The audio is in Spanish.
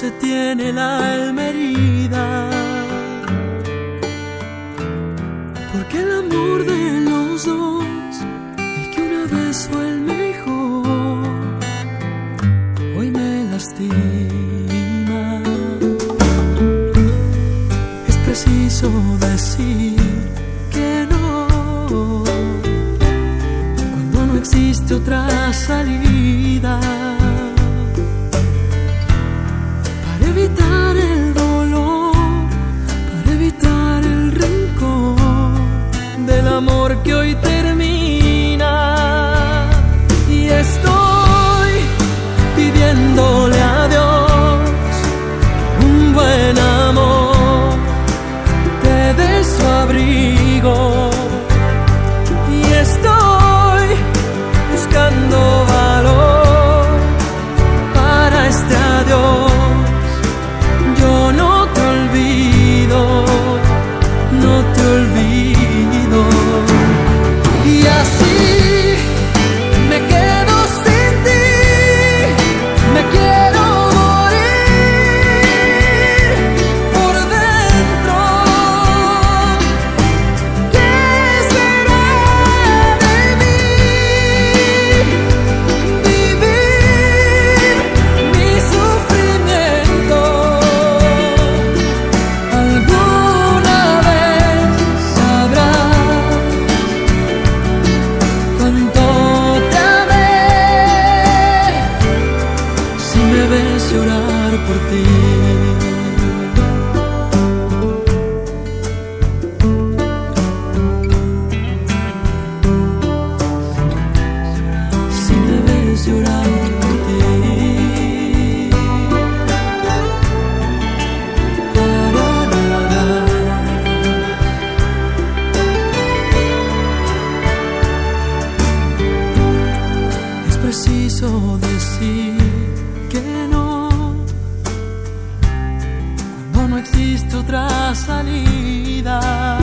se tiene el alma herida, porque el amor de los dos, el que una vez fue el mejor, hoy me lastima. Es preciso decir que no, cuando no existe otra salida, para evitar el dolor, para evitar el rencor del amor que hoy termina. Y estoy pidiéndole a Dios un buen amor te dé su abrigo, y estoy buscando valor para este adiós. Yo no te olvido, no te olvido. Y así me quedo sin ti, me quiero morir por dentro. ¿Qué será de mí? Vivir mi sufrimiento. Alguna vez sabrás cuánto te amé, si me ves llorar por ti. Si me ves llorar por ti. Es preciso decir que no, cuando no existe otra salida.